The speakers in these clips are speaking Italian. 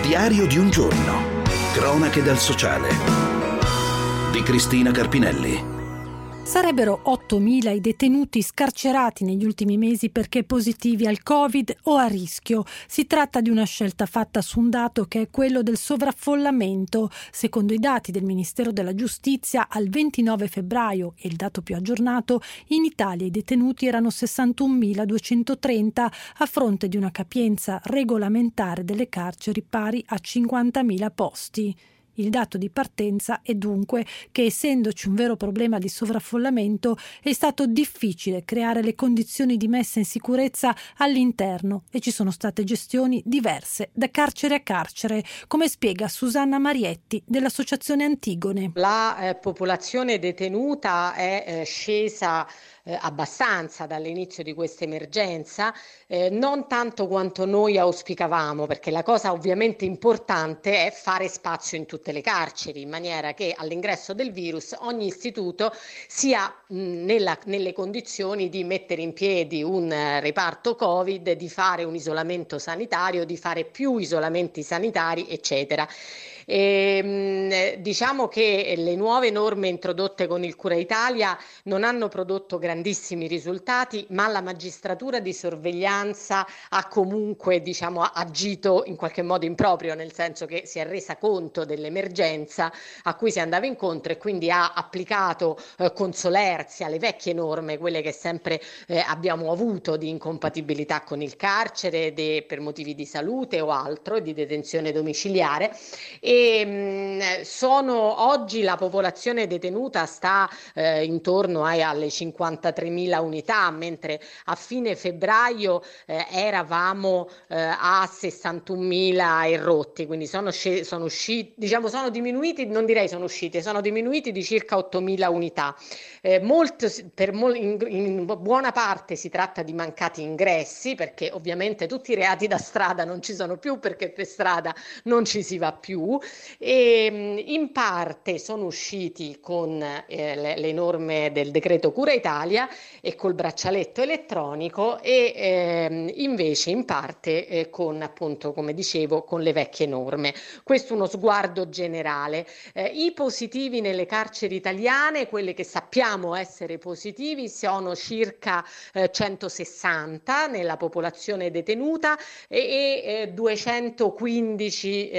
Diario di un giorno. Cronache dal sociale. Di Cristina Carpinelli. Sarebbero 8.000 i detenuti scarcerati negli ultimi mesi perché positivi al Covid o a rischio. Si tratta di una scelta fatta su un dato che è quello del sovraffollamento. Secondo i dati del Ministero della Giustizia, al 29 febbraio, e il dato più aggiornato, in Italia i detenuti erano 61.230 a fronte di una capienza regolamentare delle carceri pari a 50.000 posti. Il dato di partenza è dunque che, essendoci un vero problema di sovraffollamento, è stato difficile creare le condizioni di messa in sicurezza all'interno e ci sono state gestioni diverse da carcere a carcere, come spiega Susanna Marietti dell'Associazione Antigone. La popolazione detenuta è scesa abbastanza dall'inizio di questa emergenza, non tanto quanto noi auspicavamo, perché la cosa ovviamente importante è fare spazio in tutte le carceri, in maniera che all'ingresso del virus ogni istituto sia nelle condizioni di mettere in piedi un reparto Covid, di fare un isolamento sanitario, di fare più isolamenti sanitari, eccetera. Diciamo che le nuove norme introdotte con il Cura Italia non hanno prodotto grandissimi risultati, ma la magistratura di sorveglianza ha comunque agito in qualche modo improprio, nel senso che si è resa conto dell'emergenza a cui si andava incontro e quindi ha applicato con solerzia le vecchie norme, quelle che sempre abbiamo avuto di incompatibilità con il carcere per motivi di salute o altro, di detenzione domiciliare. Oggi la popolazione detenuta sta intorno alle 53.000 unità, mentre a fine febbraio eravamo a 61.000 e rotti, quindi sono diminuiti, non direi sono usciti, sono diminuiti di circa 8.000 unità. In buona parte si tratta di mancati ingressi, perché ovviamente tutti i reati da strada non ci sono più, perché per strada non ci si va più, e in parte sono usciti con le norme del decreto Cura Italia e col braccialetto elettronico e invece in parte con, appunto, come dicevo, con le vecchie norme. Questo è uno sguardo generale. I positivi nelle carceri italiane, quelle che sappiamo essere positivi, sono circa 160 nella popolazione detenuta e 215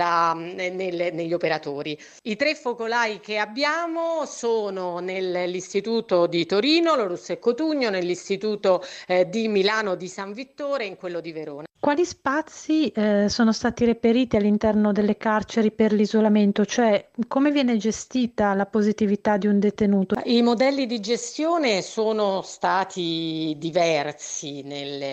negli operatori. I 3 focolai che abbiamo sono nell'istituto di Torino, lo Russo e Cotugno, nell'istituto di Milano di San Vittore e in quello di Verona. Quali spazi sono stati reperiti all'interno delle carceri per l'isolamento? Cioè, come viene gestita la positività di un detenuto? I modelli di gestione sono stati diversi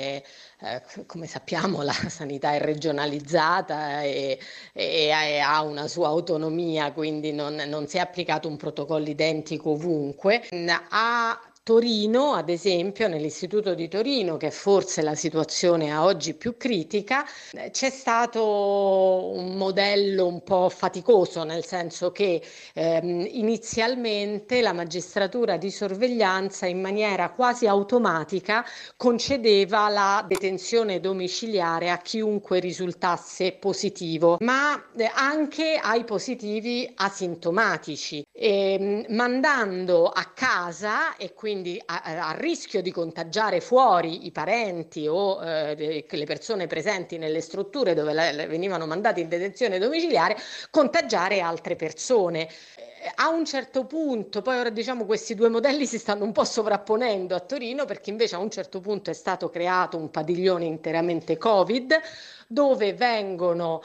come sappiamo la sanità è regionalizzata e ha una sua autonomia, quindi non si è applicato un protocollo identico ovunque. A Torino, ad esempio, nell'istituto di Torino, che è forse la situazione a oggi più critica, c'è stato un modello un po' faticoso, nel senso che inizialmente la magistratura di sorveglianza in maniera quasi automatica concedeva la detenzione domiciliare a chiunque risultasse positivo, ma anche ai positivi asintomatici, mandando a casa e quindi a rischio di contagiare fuori i parenti o le persone presenti nelle strutture dove venivano mandati in detenzione domiciliare, contagiare altre persone. A un certo punto, poi ora questi due modelli si stanno un po' sovrapponendo a Torino, perché invece a un certo punto è stato creato un padiglione interamente Covid dove vengono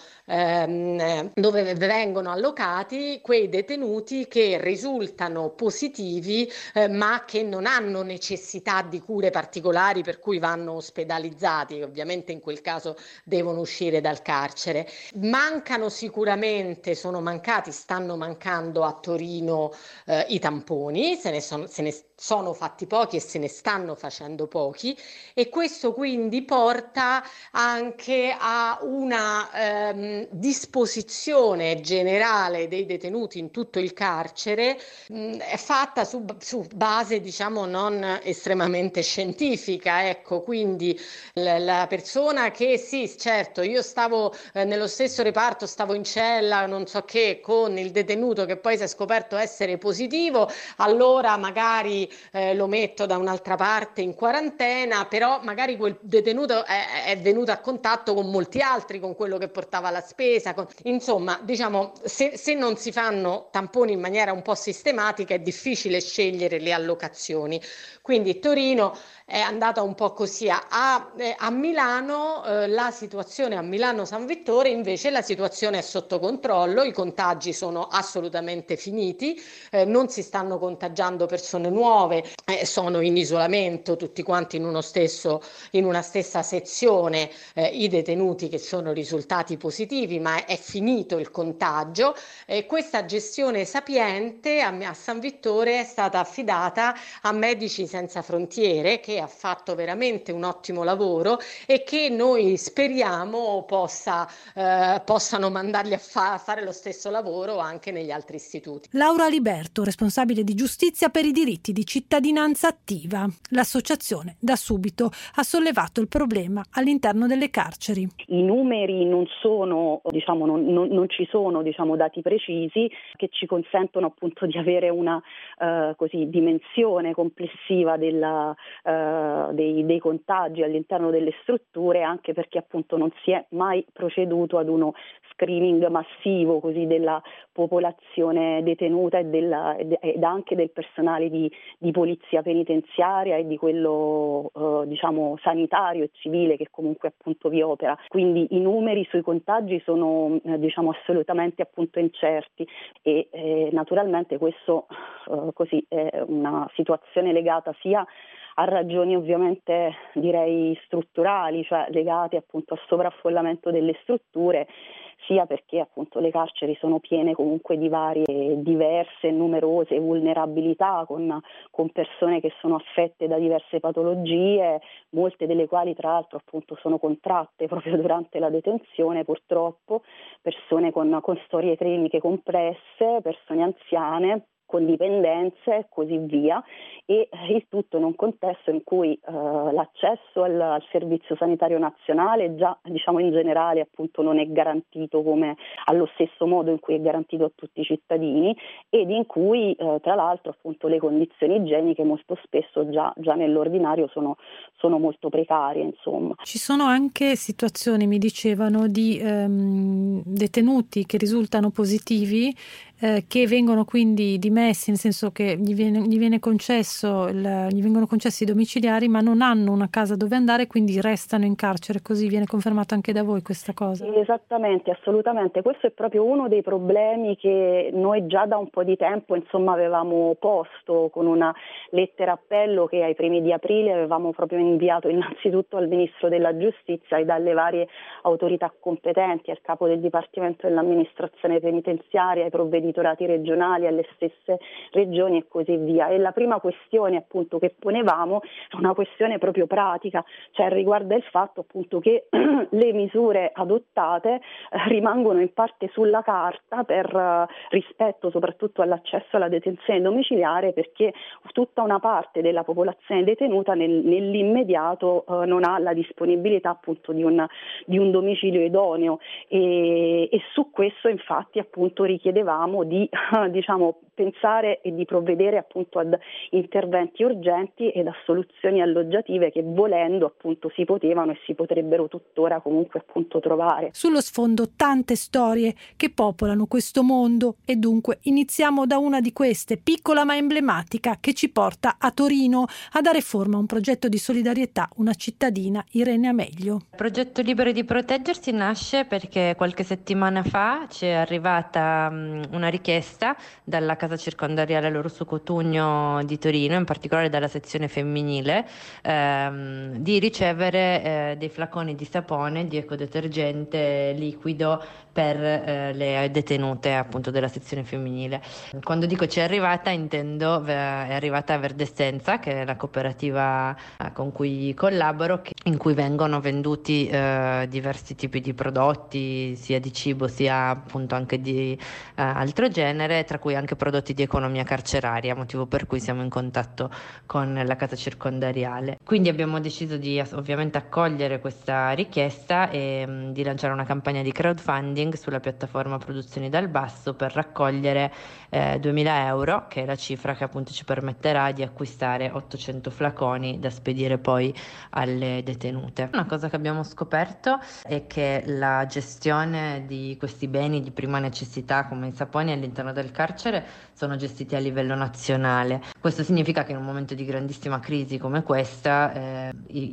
allocati quei detenuti che risultano positivi ma che non hanno necessità di cure particolari per cui vanno ospedalizzati, ovviamente in quel caso devono uscire dal carcere. Mancano sicuramente, stanno mancando a Torino i tamponi, se ne sono fatti pochi e se ne stanno facendo pochi, e questo quindi porta anche a una disposizione generale dei detenuti in tutto il carcere fatta su base, diciamo, non estremamente scientifica, ecco. Quindi la persona che sì, certo, io stavo nello stesso reparto, stavo in cella, non so che, con il detenuto che poi si è scoperto essere positivo, allora magari lo metto da un'altra parte in quarantena, però magari quel detenuto è venuto a contatto con molti altri, con quello che portava la spesa, insomma, diciamo, se non si fanno tamponi in maniera un po' sistematica è difficile scegliere le allocazioni. Quindi Torino è andata un po' così. A Milano la situazione, a Milano San Vittore invece la situazione è sotto controllo, i contagi sono assolutamente finiti, non si stanno contagiando persone nuove, sono in isolamento tutti quanti in una stessa sezione i detenuti che sono risultati positivi, ma è finito il contagio. Questa gestione sapiente a San Vittore è stata affidata a Medici Senza Frontiere, che ha fatto veramente un ottimo lavoro e che noi speriamo possano mandarli a fare lo stesso lavoro anche negli altri istituti. Laura Liberto, responsabile di giustizia per i diritti di cittadinanza attiva. L'associazione da subito ha sollevato il problema all'interno delle carceri. I numeri non sono, non ci sono, dati precisi che ci consentono appunto di avere una dimensione complessiva dei contagi all'interno delle strutture, anche perché appunto non si è mai proceduto ad uno screening massivo così della popolazione detenuta ed anche del personale di polizia penitenziaria e di quello sanitario e civile che comunque appunto vi opera. Quindi i numeri sui contagi sono assolutamente appunto incerti e naturalmente questo è una situazione legata sia a ragioni ovviamente direi strutturali, cioè legate appunto al sovraffollamento delle strutture, sia perché appunto le carceri sono piene comunque di varie, diverse e numerose vulnerabilità con persone che sono affette da diverse patologie, molte delle quali tra l'altro appunto sono contratte proprio durante la detenzione, purtroppo, persone con storie cliniche complesse, persone anziane, con dipendenze e così via, e il tutto in un contesto in cui l'accesso al servizio sanitario nazionale già in generale appunto non è garantito come allo stesso modo in cui è garantito a tutti i cittadini, ed in cui tra l'altro appunto le condizioni igieniche molto spesso già nell'ordinario sono molto precarie, insomma. Ci sono anche situazioni, mi dicevano, di detenuti che risultano positivi, che vengono quindi dimessi, nel senso che gli vengono concessi i domiciliari, ma non hanno una casa dove andare, quindi restano in carcere. Così viene confermato anche da voi questa cosa? Esattamente, assolutamente. Questo è proprio uno dei problemi che noi già da un po' di tempo avevamo posto con una lettera appello che ai primi di aprile avevamo proprio inviato innanzitutto al Ministro della Giustizia e dalle varie autorità competenti, al capo del Dipartimento dell'Amministrazione Penitenziaria, ai provveditorati regionali, alle stesse regioni e così via. E la prima questione appunto che ponevamo è una questione proprio pratica, cioè riguarda il fatto appunto che le misure adottate rimangono in parte sulla carta per rispetto soprattutto all'accesso alla detenzione domiciliare, perché tutta una parte della popolazione detenuta nell'immediato non ha la disponibilità appunto di un domicilio idoneo e su questo infatti appunto richiedevamo di pensare e di provvedere appunto ad interventi urgenti ed a soluzioni alloggiative che volendo appunto si potevano e si potrebbero tuttora comunque appunto trovare. Sullo sfondo tante storie che popolano questo mondo e dunque iniziamo da una di queste, piccola ma emblematica, che ci porta a Torino a dare forma a un progetto di solidarietà, una cittadina, Irene Ameglio. Il progetto Liberi di Proteggersi nasce perché qualche settimana fa ci è arrivata una richiesta dalla casa circondariale L'Orso Cotugno di Torino, in particolare dalla sezione femminile, di ricevere dei flaconi di sapone, di ecodetergente liquido per le detenute appunto della sezione femminile. Quando dico ci è arrivata, intendo è arrivata a Verdessenza, che è la cooperativa con cui collaboro, in cui vengono venduti diversi tipi di prodotti, sia di cibo sia appunto anche di altro genere, tra cui anche prodotti di economia carceraria, motivo per cui siamo in contatto con la casa circondariale. Quindi abbiamo deciso di ovviamente accogliere questa richiesta e di lanciare una campagna di crowdfunding sulla piattaforma Produzioni dal Basso per raccogliere 2.000 euro, che è la cifra che appunto ci permetterà di acquistare 800 flaconi da spedire poi alle detenute. Una cosa che abbiamo scoperto è che la gestione di questi beni di prima necessità come i saponi all'interno del carcere sono gestiti a livello nazionale. Questo significa che in un momento di grandissima crisi come questa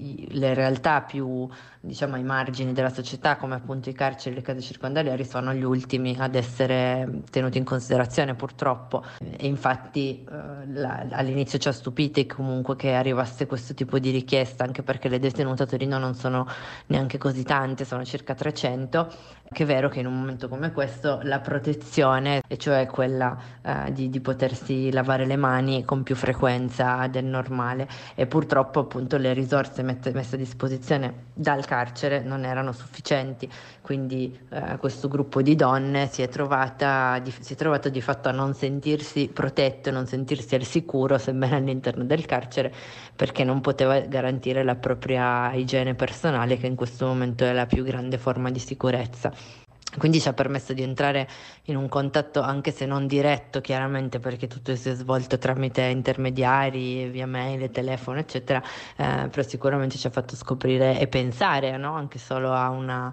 le realtà più ai margini della società, come appunto i carceri e le case circondariali, sono gli ultimi ad essere tenuti in considerazione purtroppo, e infatti all'inizio ci ha stupiti comunque che arrivasse questo tipo di richiesta, anche perché le detenute a Torino non sono neanche così tante, sono circa 300, che è vero che in un momento come questo la protezione, e cioè quella di potersi lavare le mani con più frequenza del normale, e purtroppo appunto le risorse messe a disposizione dal carcere non erano sufficienti, quindi questo gruppo di donne si è trovato di fatto a non sentirsi protetto, non sentirsi al sicuro, sebbene all'interno del carcere, perché non poteva garantire la propria igiene personale, che in questo momento è la più grande forma di sicurezza. Quindi ci ha permesso di entrare in un contatto, anche se non diretto chiaramente, perché tutto si è svolto tramite intermediari, via mail, telefono eccetera, però sicuramente ci ha fatto scoprire e pensare, no? Anche solo a una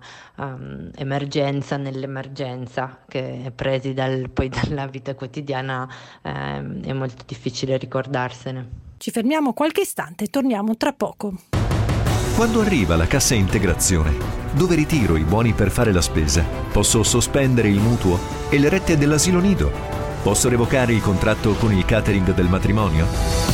emergenza nell'emergenza, che presi poi dalla vita quotidiana è molto difficile ricordarsene. Ci fermiamo qualche istante e torniamo tra poco. Quando arriva la cassa integrazione, dove ritiro i buoni per fare la spesa, posso sospendere il mutuo e le rette dell'asilo nido, posso revocare il contratto con il catering del matrimonio.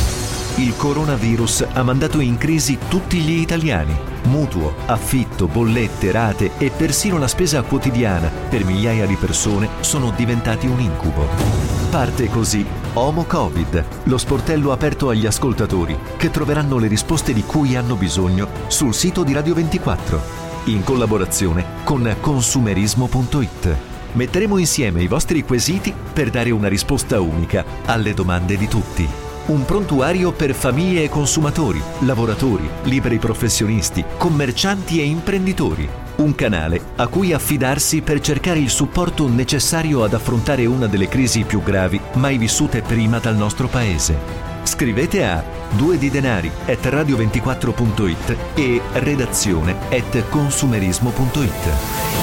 Il coronavirus ha mandato in crisi tutti gli italiani. Mutuo, affitto, bollette, rate e persino la spesa quotidiana per migliaia di persone sono diventati un incubo. Parte così Homo Covid, lo sportello aperto agli ascoltatori che troveranno le risposte di cui hanno bisogno sul sito di Radio 24, in collaborazione con consumerismo.it. Metteremo insieme i vostri quesiti per dare una risposta unica alle domande di tutti. Un prontuario per famiglie e consumatori, lavoratori, liberi professionisti, commercianti e imprenditori. Un canale a cui affidarsi per cercare il supporto necessario ad affrontare una delle crisi più gravi mai vissute prima dal nostro paese. Scrivete a 2didenari@radio24.it e redazione@consumerismo.it.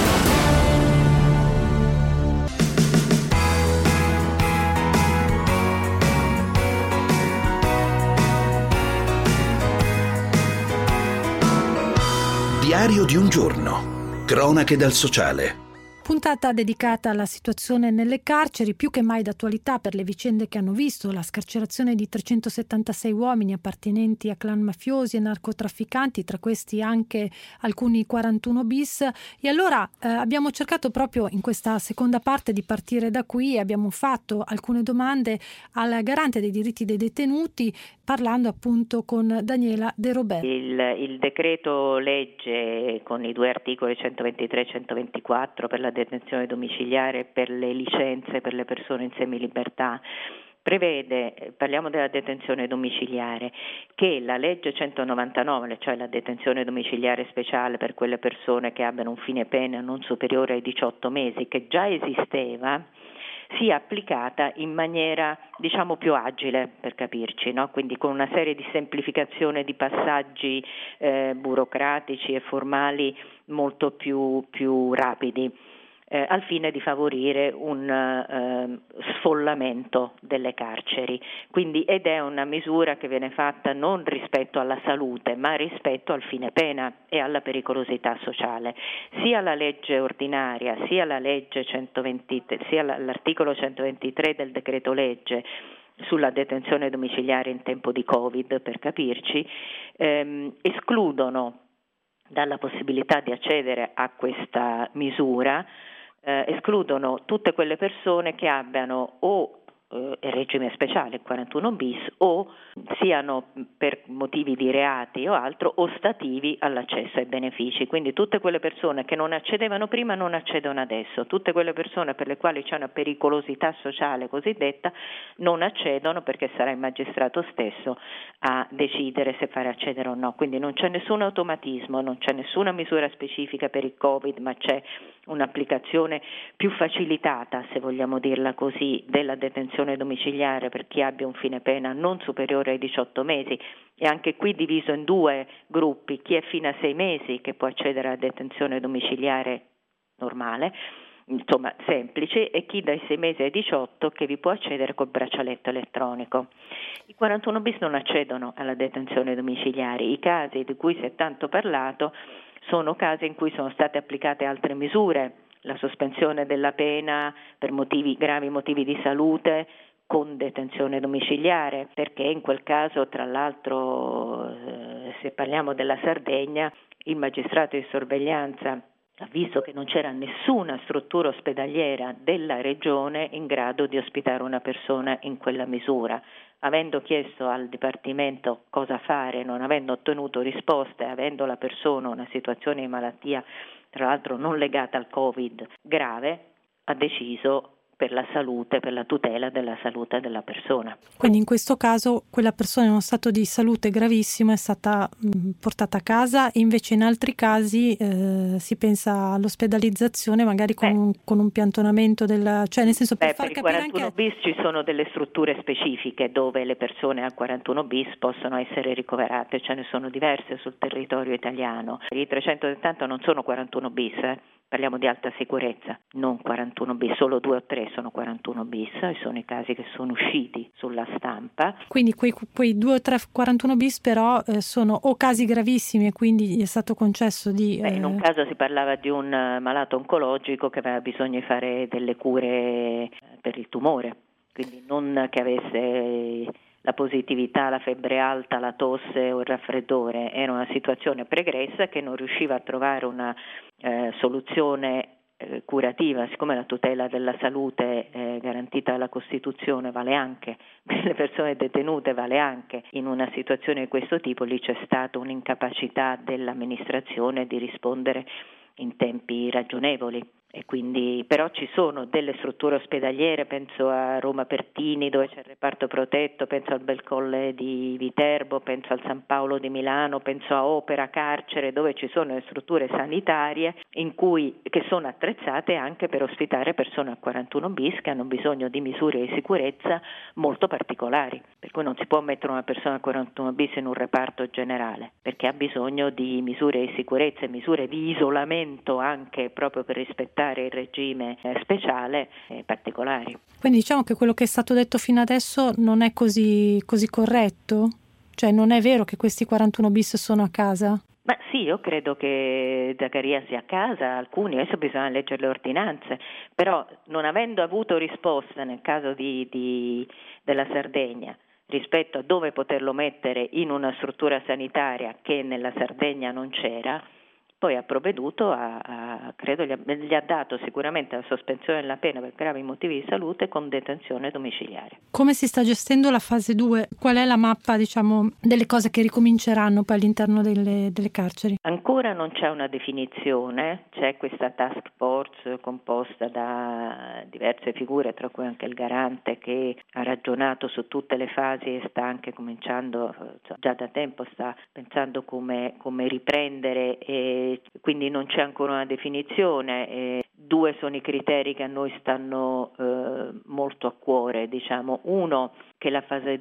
Diario di un giorno. Cronache dal sociale. Puntata dedicata alla situazione nelle carceri, più che mai d'attualità per le vicende che hanno visto la scarcerazione di 376 uomini appartenenti a clan mafiosi e narcotrafficanti, tra questi anche alcuni 41 bis. E allora abbiamo cercato proprio in questa seconda parte di partire da qui e abbiamo fatto alcune domande al garante dei diritti dei detenuti, parlando appunto con Daniela De Robert. Il decreto legge con i 2 articoli 123 e 124 per la detenzione domiciliare e per le licenze per le persone in semilibertà prevede, parliamo della detenzione domiciliare, che la legge 199, cioè la detenzione domiciliare speciale per quelle persone che abbiano un fine pena non superiore ai 18 mesi, che già esisteva, sia applicata in maniera più agile, per capirci, no? Quindi con una serie di semplificazione di passaggi burocratici e formali molto più rapidi. al fine di favorire un sfollamento delle carceri. Quindi, ed è una misura che viene fatta non rispetto alla salute, ma rispetto al fine pena e alla pericolosità sociale. Sia la legge ordinaria, sia la legge 123, sia l'articolo 123 del decreto legge sulla detenzione domiciliare in tempo di Covid, per capirci, escludono dalla possibilità di accedere a questa misura, escludono tutte quelle persone che abbiano o regime speciale, 41 bis, o siano per motivi di reati o altro ostativi all'accesso ai benefici. Quindi tutte quelle persone che non accedevano prima non accedono adesso, tutte quelle persone per le quali c'è una pericolosità sociale cosiddetta non accedono, perché sarà il magistrato stesso a decidere se fare accedere o no. Quindi non c'è nessun automatismo, non c'è nessuna misura specifica per il Covid, ma c'è un'applicazione più facilitata, se vogliamo dirla così, della detenzione domiciliare per chi abbia un fine pena non superiore ai 18 mesi, e anche qui diviso in due gruppi: chi è fino a 6 mesi che può accedere alla detenzione domiciliare normale, insomma semplice, e chi dai 6 mesi ai 18 che vi può accedere col braccialetto elettronico. I 41 bis non accedono alla detenzione domiciliare. I casi di cui si è tanto parlato sono casi in cui sono state applicate altre misure, la sospensione della pena per gravi motivi di salute con detenzione domiciliare, perché in quel caso, tra l'altro, se parliamo della Sardegna, il magistrato di sorveglianza ha visto che non c'era nessuna struttura ospedaliera della regione in grado di ospitare una persona in quella misura. Avendo chiesto al Dipartimento cosa fare, non avendo ottenuto risposte, avendo la persona una situazione di malattia, tra l'altro non legata al Covid, grave, ha deciso per la salute, per la tutela della salute della persona. Quindi in questo caso quella persona in uno stato di salute gravissimo è stata portata a casa, e invece in altri casi si pensa all'ospedalizzazione magari con un piantonamento cioè nel senso per far capire anche... Per il 41 bis ci sono delle strutture specifiche dove le persone al 41 bis possono essere ricoverate, ce ne sono diverse sul territorio italiano. I 370 non sono 41 bis, parliamo di alta sicurezza, non 41 bis, solo 2 o 3 sono 41 bis, e sono i casi che sono usciti sulla stampa. Quindi quei 2 o 3 41 bis però sono o casi gravissimi e quindi gli è stato concesso di... In un caso si parlava di un malato oncologico che aveva bisogno di fare delle cure per il tumore, quindi non che avesse la positività, la febbre alta, la tosse o il raffreddore, era una situazione pregressa che non riusciva a trovare una soluzione curativa. Siccome la tutela della salute garantita dalla Costituzione vale anche per le persone detenute, vale anche in una situazione di questo tipo, lì c'è stata un'incapacità dell'amministrazione di rispondere in tempi ragionevoli. E quindi però ci sono delle strutture ospedaliere, penso a Roma Pertini dove c'è il reparto protetto, penso al Bel Colle di Viterbo, penso al San Paolo di Milano, penso a Opera Carcere, dove ci sono le strutture sanitarie che sono attrezzate anche per ospitare persone al 41 bis che hanno bisogno di misure di sicurezza molto particolari, per cui non si può mettere una persona al 41 bis in un reparto generale, perché ha bisogno di misure di sicurezza e misure di isolamento anche proprio per rispettare il regime speciale particolari. Quindi diciamo che quello che è stato detto fino adesso non è così corretto? Cioè non è vero che questi 41 bis sono a casa? Ma sì, io credo che Zaccaria sia a casa, alcuni, adesso bisogna leggere le ordinanze, però non avendo avuto risposta nel caso della Sardegna rispetto a dove poterlo mettere in una struttura sanitaria che nella Sardegna non c'era, poi ha provveduto credo gli ha dato sicuramente la sospensione della pena per gravi motivi di salute con detenzione domiciliare. Come si sta gestendo la fase 2? Qual è la mappa, delle cose che ricominceranno poi all'interno delle carceri? Ancora non c'è una definizione, c'è questa task force composta da diverse figure, tra cui anche il garante, che ha ragionato su tutte le fasi e sta anche cominciando, già da tempo sta pensando come riprendere, e quindi non c'è ancora una definizione. Due sono i criteri che a noi stanno molto a cuore, diciamo. Uno, che la fase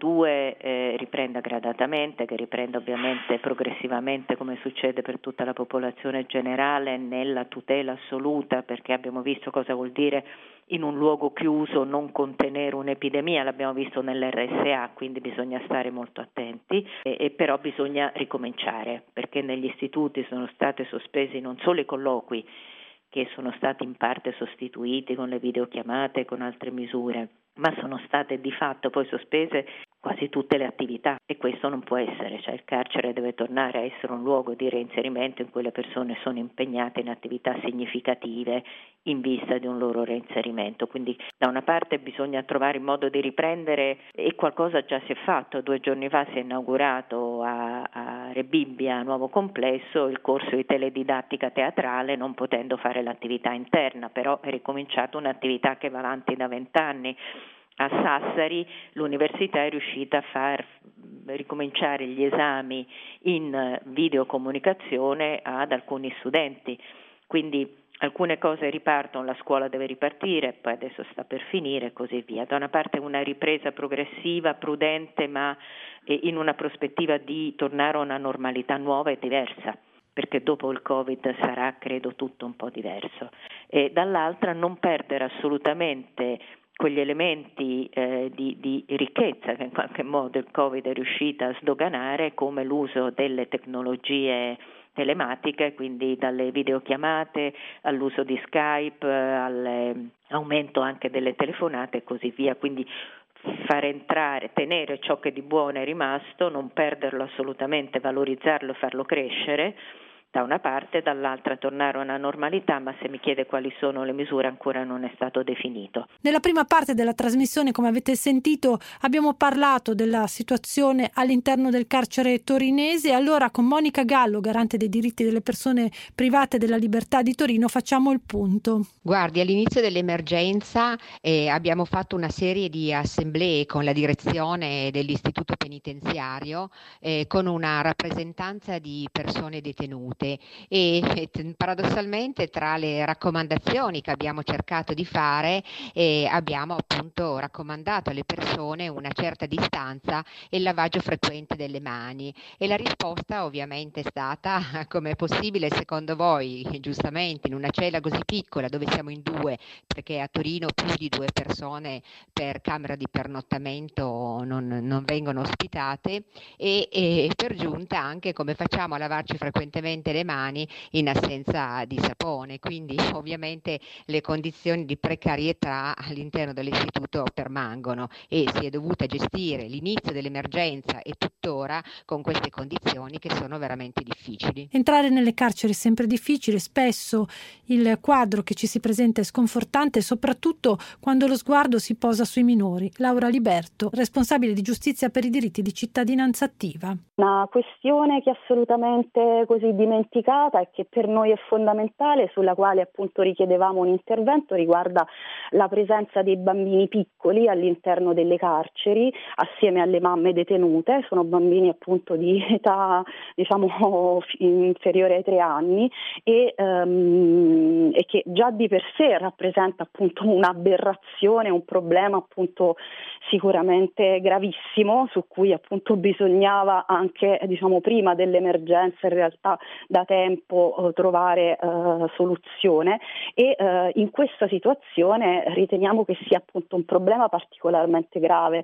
2 riprenda gradatamente, che riprenda ovviamente progressivamente, come succede per tutta la popolazione generale, nella tutela assoluta, perché abbiamo visto cosa vuol dire in un luogo chiuso non contenere un'epidemia, l'abbiamo visto nell'RSA, quindi bisogna stare molto attenti e però bisogna ricominciare, perché negli istituti sono state sospesi non solo i colloqui, che sono stati in parte sostituiti con le videochiamate e con altre misure, ma sono state di fatto poi sospese quasi tutte le attività, e questo non può essere, cioè il carcere deve tornare a essere un luogo di reinserimento in cui le persone sono impegnate in attività significative in vista di un loro reinserimento. Quindi da una parte bisogna trovare il modo di riprendere, e qualcosa già si è fatto. 2 giorni fa si è inaugurato a Rebibbia, nuovo complesso, il corso di teledidattica teatrale, non potendo fare l'attività interna, però è ricominciata un'attività che va avanti da 20 anni. A Sassari l'università è riuscita a far ricominciare gli esami in videocomunicazione ad alcuni studenti, quindi alcune cose ripartono, la scuola deve ripartire, poi adesso sta per finire e così via. Da una parte una ripresa progressiva, prudente, ma in una prospettiva di tornare a una normalità nuova e diversa, perché dopo il Covid sarà, credo, tutto un po' diverso. E dall'altra non perdere assolutamente quegli elementi di ricchezza che in qualche modo il Covid è riuscita a sdoganare, come l'uso delle tecnologie telematiche, quindi dalle videochiamate all'uso di Skype, all'aumento anche delle telefonate e così via. Quindi far entrare, tenere ciò che di buono è rimasto, non perderlo assolutamente, valorizzarlo, farlo crescere da una parte, dall'altra tornare a una normalità, ma se mi chiede quali sono le misure ancora non è stato definito. Nella prima parte della trasmissione, come avete sentito, abbiamo parlato della situazione all'interno del carcere torinese. Allora con Monica Gallo, garante dei diritti delle persone private della libertà di Torino, facciamo il punto. Guardi, all'inizio dell'emergenza abbiamo fatto una serie di assemblee con la direzione dell'istituto penitenziario, con una rappresentanza di persone detenute. E paradossalmente tra le raccomandazioni che abbiamo cercato di fare abbiamo appunto raccomandato alle persone una certa distanza e il lavaggio frequente delle mani, e la risposta ovviamente è stata: come è possibile secondo voi, giustamente in una cella così piccola dove siamo in 2, perché a Torino più di 2 persone per camera di pernottamento non vengono ospitate, e per giunta anche come facciamo a lavarci frequentemente le mani in assenza di sapone. Quindi ovviamente le condizioni di precarietà all'interno dell'istituto permangono e si è dovuta gestire l'inizio dell'emergenza e tuttora con queste condizioni che sono veramente difficili. Entrare nelle carceri è sempre difficile, spesso il quadro che ci si presenta è sconfortante, soprattutto quando lo sguardo si posa sui minori. Laura Liberto, responsabile di giustizia per i diritti di cittadinanza attiva. Una questione che è assolutamente così dimenticata e che per noi è fondamentale, sulla quale appunto richiedevamo un intervento, riguarda la presenza dei bambini piccoli all'interno delle carceri assieme alle mamme detenute. Sono bambini appunto di età inferiore ai 3 anni e che già di per sé rappresenta appunto un'aberrazione, un problema appunto sicuramente gravissimo, su cui appunto bisognava anche prima dell'emergenza in realtà da tempo trovare soluzione, e in questa situazione riteniamo che sia appunto un problema particolarmente grave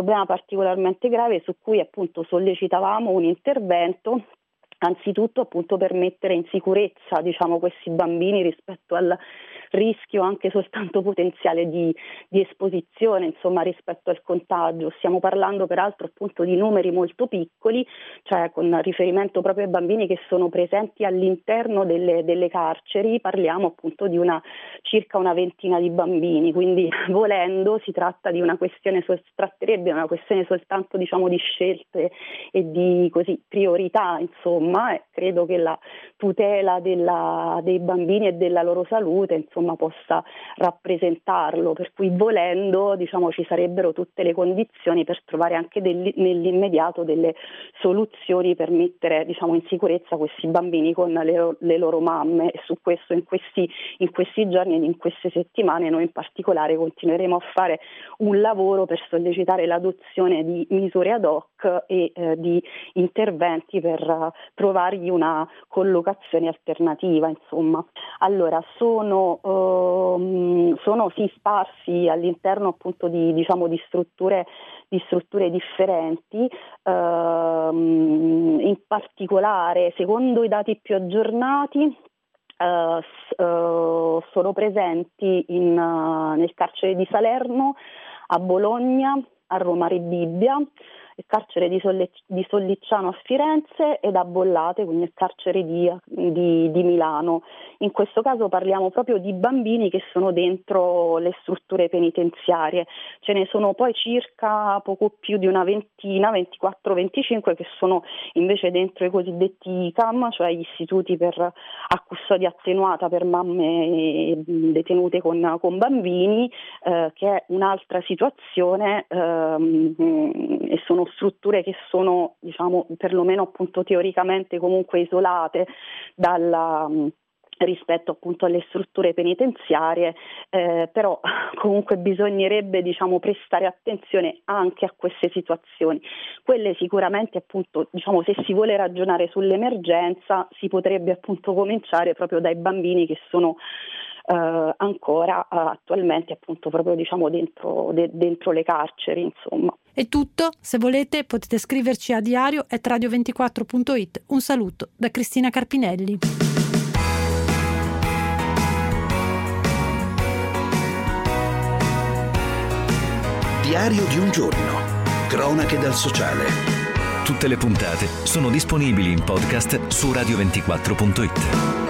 su cui appunto sollecitavamo un intervento, anzitutto appunto per mettere in sicurezza questi bambini rispetto al rischio anche soltanto potenziale di esposizione, rispetto al contagio. Stiamo parlando peraltro appunto di numeri molto piccoli, cioè con riferimento proprio ai bambini che sono presenti all'interno delle carceri, parliamo appunto di circa una ventina di bambini, quindi volendo si tratta di una questione, tratterebbe una questione soltanto di scelte e di priorità, e credo che la tutela dei bambini e della loro salute insomma possa rappresentarlo, per cui volendo diciamo ci sarebbero tutte le condizioni per trovare anche nell'immediato delle soluzioni per mettere diciamo in sicurezza questi bambini con le loro mamme, e su questo in questi giorni e in queste settimane noi in particolare continueremo a fare un lavoro per sollecitare l'adozione di misure ad hoc e di interventi per trovargli una collocazione alternativa, insomma. Allora sono sì sparsi all'interno appunto di strutture differenti, in particolare secondo i dati più aggiornati sono presenti nel carcere di Salerno, a Bologna, a Roma Rebibbia, il carcere di Sollicciano a Firenze ed a Bollate, quindi il carcere di Milano. In questo caso parliamo proprio di bambini che sono dentro le strutture penitenziarie. Ce ne sono poi circa poco più di una ventina, 24-25, che sono invece dentro i cosiddetti ICAM, cioè gli istituti a custodia attenuata per mamme detenute con bambini, che è un'altra situazione, e sono strutture che sono diciamo perlomeno appunto teoricamente comunque isolate rispetto appunto alle strutture penitenziarie, però comunque bisognerebbe diciamo prestare attenzione anche a queste situazioni. Quelle sicuramente appunto diciamo se si vuole ragionare sull'emergenza si potrebbe appunto cominciare proprio dai bambini che sono ancora attualmente appunto proprio diciamo dentro le carceri, insomma. È tutto, se volete potete scriverci a diario@radio24.it. Un saluto da Cristina Carpinelli. Diario di un giorno. Cronache dal sociale. Tutte le puntate sono disponibili in podcast su radio24.it.